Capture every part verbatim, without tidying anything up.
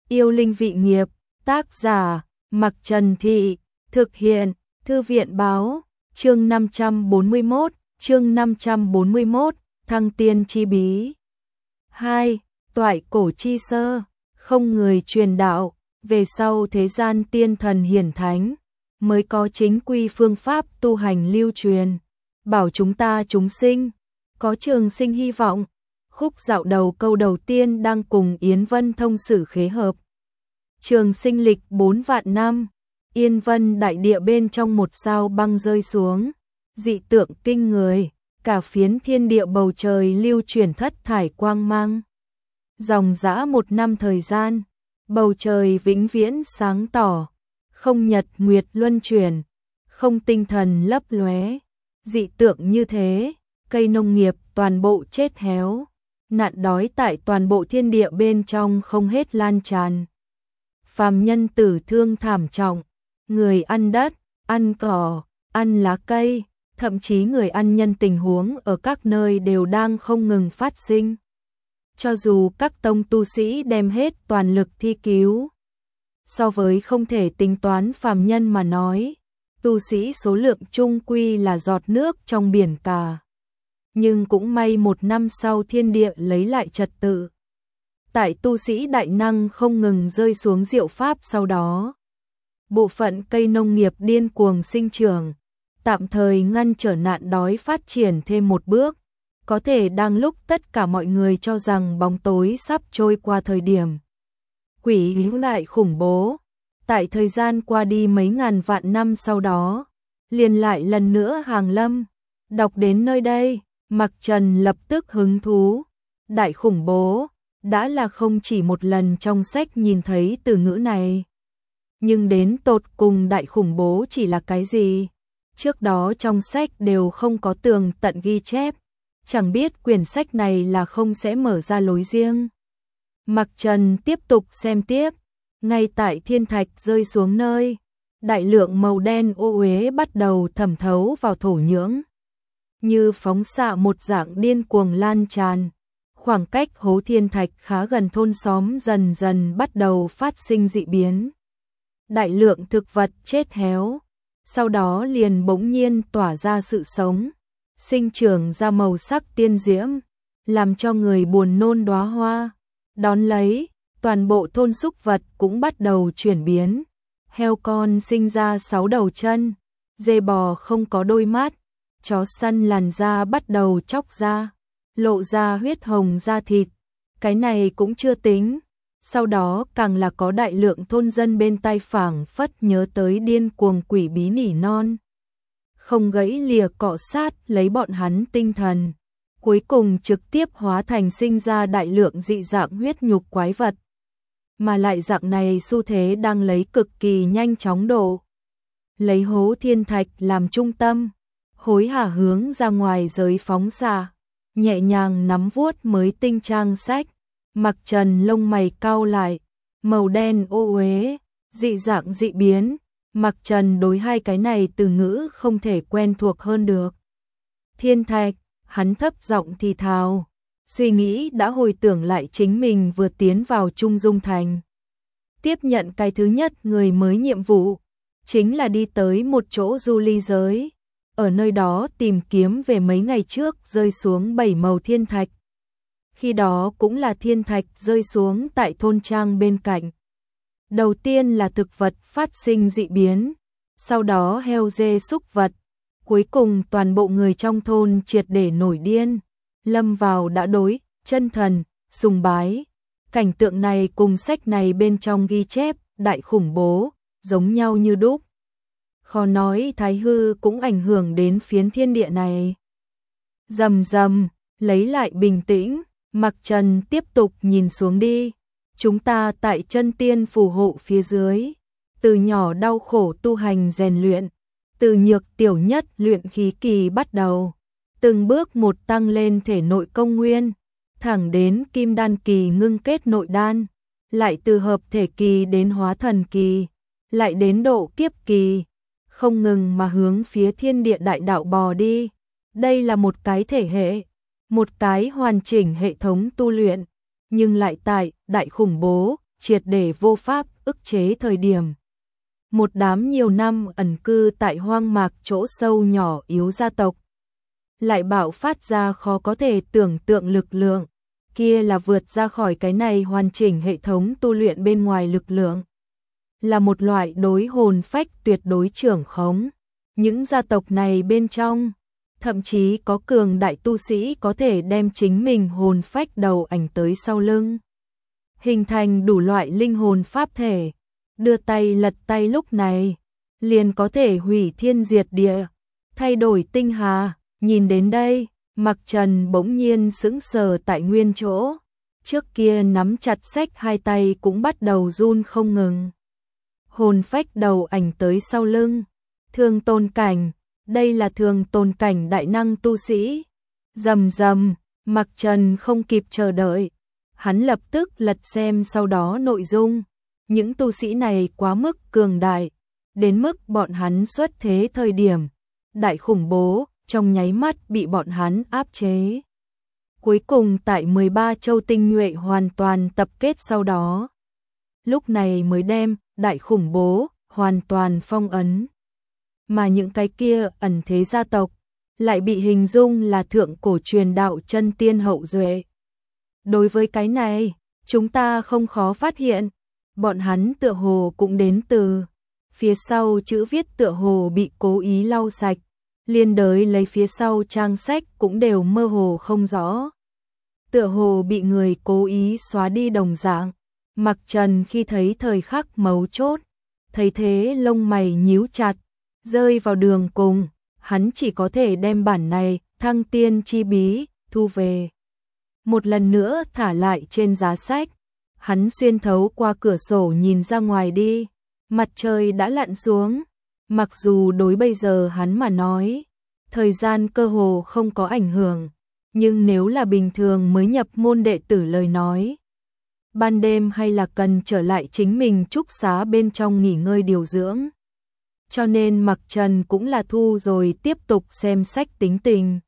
Yêu linh vị nghiệp, tác giả, Mặc Trần Thị, thực hiện, Thư viện báo, chương năm trăm bốn mươi mốt, chương năm trăm bốn mươi mốt, Thăng tiên chi bí. hai. Toại cổ chi sơ, không người truyền đạo, về sau thế gian tiên thần hiển thánh, mới có chính quy phương pháp tu hành lưu truyền, bảo chúng ta chúng sinh, có trường sinh hy vọng. Khúc dạo đầu câu đầu tiên đang cùng Yến Vân thông sử khế hợp. Trường sinh lịch bốn vạn năm, Yên Vân đại địa bên trong một sao băng rơi xuống, dị tượng kinh người, cả phiến thiên địa bầu trời lưu chuyển thất thải quang mang. Dòng dã một năm thời gian, bầu trời vĩnh viễn sáng tỏ, không nhật nguyệt luân chuyển, không tinh thần lấp lóe, dị tượng như thế, cây nông nghiệp toàn bộ chết héo, nạn đói tại toàn bộ thiên địa bên trong không hết lan tràn. Phàm nhân tử thương thảm trọng, người ăn đất, ăn cỏ, ăn lá cây, thậm chí người ăn nhân tình huống ở các nơi đều đang không ngừng phát sinh. Cho dù các tông tu sĩ đem hết toàn lực thi cứu, so với không thể tính toán phàm nhân mà nói, tu sĩ số lượng chung quy là giọt nước trong biển cả. Nhưng cũng may một năm sau thiên địa lấy lại trật tự. Tại tu sĩ đại năng không ngừng rơi xuống diệu pháp sau đó. Bộ phận cây nông nghiệp điên cuồng sinh trưởng, tạm thời ngăn trở nạn đói phát triển thêm một bước. Có thể đang lúc tất cả mọi người cho rằng bóng tối sắp trôi qua thời điểm. Quỷ hữu lại khủng bố, tại thời gian qua đi mấy ngàn vạn năm sau đó, liền lại lần nữa hàng lâm. Đọc đến nơi đây, Mặc Trần lập tức hứng thú. Đại khủng bố, đã là không chỉ một lần trong sách nhìn thấy từ ngữ này. Nhưng đến tột cùng đại khủng bố chỉ là cái gì? Trước đó trong sách đều không có tường tận ghi chép. Chẳng biết quyển sách này là không sẽ mở ra lối riêng. Mặc Trần tiếp tục xem tiếp. Ngay tại thiên thạch rơi xuống nơi, đại lượng màu đen ô uế bắt đầu thẩm thấu vào thổ nhưỡng. Như phóng xạ một dạng điên cuồng lan tràn. Khoảng cách hố thiên thạch khá gần thôn xóm dần dần bắt đầu phát sinh dị biến. Đại lượng thực vật chết héo, sau đó liền bỗng nhiên tỏa ra sự sống, sinh trưởng ra màu sắc tiên diễm, làm cho người buồn nôn đóa hoa. Đón lấy, toàn bộ thôn súc vật cũng bắt đầu chuyển biến. Heo con sinh ra sáu đầu chân, dê bò không có đôi mắt, chó săn làn da bắt đầu chóc ra, lộ ra huyết hồng da thịt. Cái này cũng chưa tính. Sau đó càng là có đại lượng thôn dân bên tai phảng phất nhớ tới điên cuồng quỷ bí nỉ non. Không gãy lìa cọ sát lấy bọn hắn tinh thần. Cuối cùng trực tiếp hóa thành sinh ra đại lượng dị dạng huyết nhục quái vật. Mà lại dạng này xu thế đang lấy cực kỳ nhanh chóng độ. Lấy hố thiên thạch làm trung tâm, hối hả hướng ra ngoài giới phóng xạ, nhẹ nhàng nắm vuốt mới tinh trang sách. Mặc Trần lông mày cau lại, màu đen ô uế, dị dạng dị biến. Mặc Trần đối hai cái này từ ngữ không thể quen thuộc hơn được. Thiên thạch, hắn thấp giọng thì thào, suy nghĩ đã hồi tưởng lại chính mình vừa tiến vào Trung Dung Thành. Tiếp nhận cái thứ nhất người mới nhiệm vụ, chính là đi tới một chỗ du ly giới, ở nơi đó tìm kiếm về mấy ngày trước rơi xuống bảy màu thiên thạch. Khi đó cũng là thiên thạch rơi xuống tại thôn trang bên cạnh. Đầu tiên là thực vật phát sinh dị biến, sau đó heo dê súc vật, cuối cùng toàn bộ người trong thôn triệt để nổi điên, lâm vào đã đối, chân thần, sùng bái. Cảnh tượng này cùng sách này bên trong ghi chép, đại khủng bố, giống nhau như đúc. Khó nói thái hư cũng ảnh hưởng đến phiến thiên địa này. Rầm rầm, lấy lại bình tĩnh, Mặc Trần tiếp tục nhìn xuống đi. Chúng ta tại chân tiên phù hộ phía dưới, từ nhỏ đau khổ tu hành rèn luyện, từ nhược tiểu nhất luyện khí kỳ bắt đầu, từng bước một tăng lên thể nội công nguyên, thẳng đến kim đan kỳ ngưng kết nội đan, lại từ hợp thể kỳ đến hóa thần kỳ, lại đến độ kiếp kỳ, không ngừng mà hướng phía thiên địa đại đạo bò đi. Đây là một cái thể hệ, một cái hoàn chỉnh hệ thống tu luyện, nhưng lại tại đại khủng bố, triệt để vô pháp ức chế thời điểm. Một đám nhiều năm ẩn cư tại hoang mạc chỗ sâu nhỏ yếu gia tộc lại bạo phát ra khó có thể tưởng tượng lực lượng, kia là vượt ra khỏi cái này hoàn chỉnh hệ thống tu luyện bên ngoài lực lượng. Là một loại đối hồn phách tuyệt đối trưởng khống. Những gia tộc này bên trong, thậm chí có cường đại tu sĩ có thể đem chính mình hồn phách đầu ảnh tới sau lưng, hình thành đủ loại linh hồn pháp thể, đưa tay lật tay lúc này, liền có thể hủy thiên diệt địa, thay đổi tinh hà. Nhìn đến đây, Mặc Trần bỗng nhiên sững sờ tại nguyên chỗ, trước kia nắm chặt sách hai tay cũng bắt đầu run không ngừng. Hồn phách đầu ảnh tới sau lưng, thương tôn cảnh, đây là thường tôn cảnh đại năng tu sĩ. Rầm rầm, Mặc Trần không kịp chờ đợi, hắn lập tức lật xem sau đó nội dung. Những tu sĩ này quá mức cường đại, đến mức bọn hắn xuất thế thời điểm đại khủng bố, trong nháy mắt bị bọn hắn áp chế. Cuối cùng tại mười ba châu tinh nhuệ hoàn toàn tập kết sau đó, lúc này mới đem đại khủng bố hoàn toàn phong ấn. Mà những cái kia ẩn thế gia tộc lại bị hình dung là thượng cổ truyền đạo chân tiên hậu duệ. Đối với cái này, chúng ta không khó phát hiện, bọn hắn tựa hồ cũng đến từ phía sau chữ viết tựa hồ bị cố ý lau sạch, liên đới lấy phía sau trang sách cũng đều mơ hồ không rõ. Tựa hồ bị người cố ý xóa đi đồng dạng. Mặc Trần khi thấy thời khắc mấu chốt, thấy thế lông mày nhíu chặt, rơi vào đường cùng, hắn chỉ có thể đem bản này, Thăng Tiên Chi Bí, thu về. Một lần nữa thả lại trên giá sách, hắn xuyên thấu qua cửa sổ nhìn ra ngoài đi, mặt trời đã lặn xuống, mặc dù đối bây giờ hắn mà nói, thời gian cơ hồ không có ảnh hưởng, nhưng nếu là bình thường mới nhập môn đệ tử lời nói, ban đêm hay là cần trở lại chính mình trúc xá bên trong nghỉ ngơi điều dưỡng. Cho nên Mặc Trần cũng là thu rồi tiếp tục xem sách tính tình.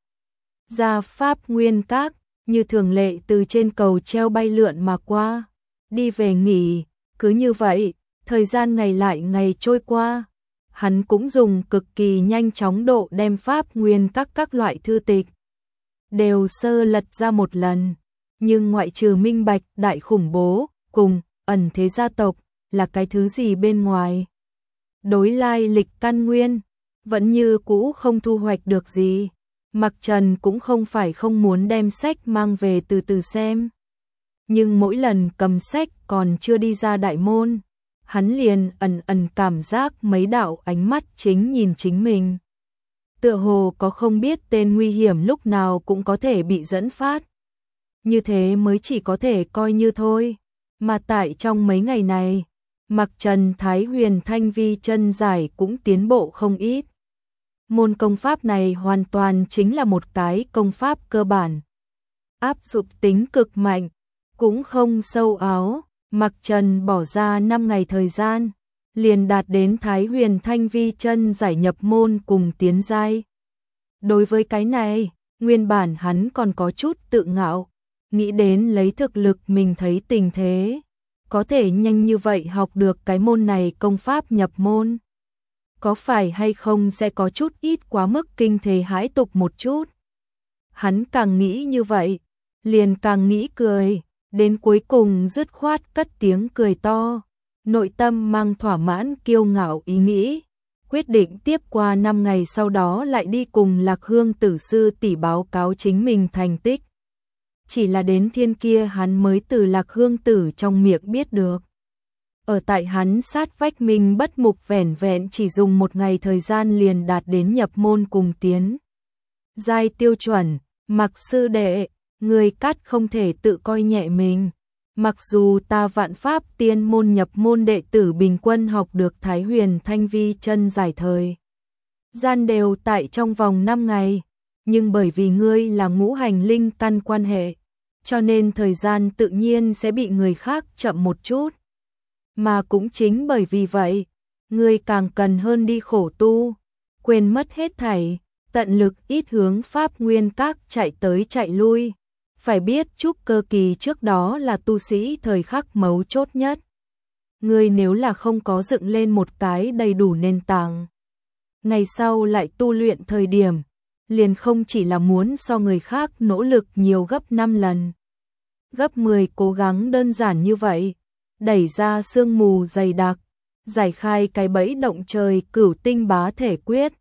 Ra Pháp Nguyên Các, như thường lệ từ trên cầu treo bay lượn mà qua, đi về nghỉ, cứ như vậy, thời gian ngày lại ngày trôi qua. Hắn cũng dùng cực kỳ nhanh chóng độ đem Pháp Nguyên Các các loại thư tịch đều sơ lật ra một lần, nhưng ngoại trừ minh bạch đại khủng bố cùng ẩn thế gia tộc là cái thứ gì bên ngoài, đối lai lịch căn nguyên vẫn như cũ không thu hoạch được gì. Mặc Trần cũng không phải không muốn đem sách mang về từ từ xem, nhưng mỗi lần cầm sách còn chưa đi ra đại môn, hắn liền ẩn ẩn cảm giác mấy đạo ánh mắt chính nhìn chính mình. Tựa hồ có không biết tên nguy hiểm lúc nào cũng có thể bị dẫn phát. Như thế mới chỉ có thể coi như thôi. Mà tại trong mấy ngày này, Mặc Trần Thái Huyền Thanh Vi chân giải cũng tiến bộ không ít. Môn công pháp này hoàn toàn chính là một cái công pháp cơ bản, áp dụng tính cực mạnh, cũng không sâu áo. Mặc Trần bỏ ra năm ngày thời gian, liền đạt đến Thái Huyền Thanh Vi chân giải nhập môn cùng tiến giai. Đối với cái này, nguyên bản hắn còn có chút tự ngạo, nghĩ đến lấy thực lực mình thấy tình thế, có thể nhanh như vậy học được cái môn này công pháp nhập môn. Có phải hay không sẽ có chút ít quá mức kinh thế hãi tục một chút. Hắn càng nghĩ như vậy, liền càng nghĩ cười, đến cuối cùng dứt khoát cất tiếng cười to, nội tâm mang thỏa mãn kiêu ngạo ý nghĩ, quyết định tiếp qua năm ngày sau đó lại đi cùng Lạc Hương tử sư tỷ báo cáo chính mình thành tích. Chỉ là đến thiên kia hắn mới từ Lạc Hương tử trong miệng biết được. Ở tại hắn sát vách mình bất mục vẻn vẹn chỉ dùng một ngày thời gian liền đạt đến nhập môn cùng tiến giai tiêu chuẩn. Mặc sư đệ, người cắt không thể tự coi nhẹ mình. Mặc dù ta vạn pháp tiên môn nhập môn đệ tử bình quân học được Thái Huyền Thanh Vi chân giải thời gian đều tại trong vòng năm ngày, nhưng bởi vì ngươi là ngũ hành linh căn quan hệ, cho nên thời gian tự nhiên sẽ bị người khác chậm một chút. Mà cũng chính bởi vì vậy, ngươi càng cần hơn đi khổ tu, quên mất hết thảy, tận lực ít hướng Pháp Nguyên Các chạy tới chạy lui, Phải biết trúc cơ kỳ trước đó là tu sĩ thời khắc mấu chốt nhất. Ngươi nếu là không có dựng lên một cái đầy đủ nền tảng, ngày sau lại tu luyện thời điểm, liền không chỉ là muốn so người khác nỗ lực nhiều gấp năm lần, gấp mười cố gắng đơn giản như vậy, đẩy ra sương mù dày đặc, giải khai cái bẫy động trời cửu tinh bá thể quyết,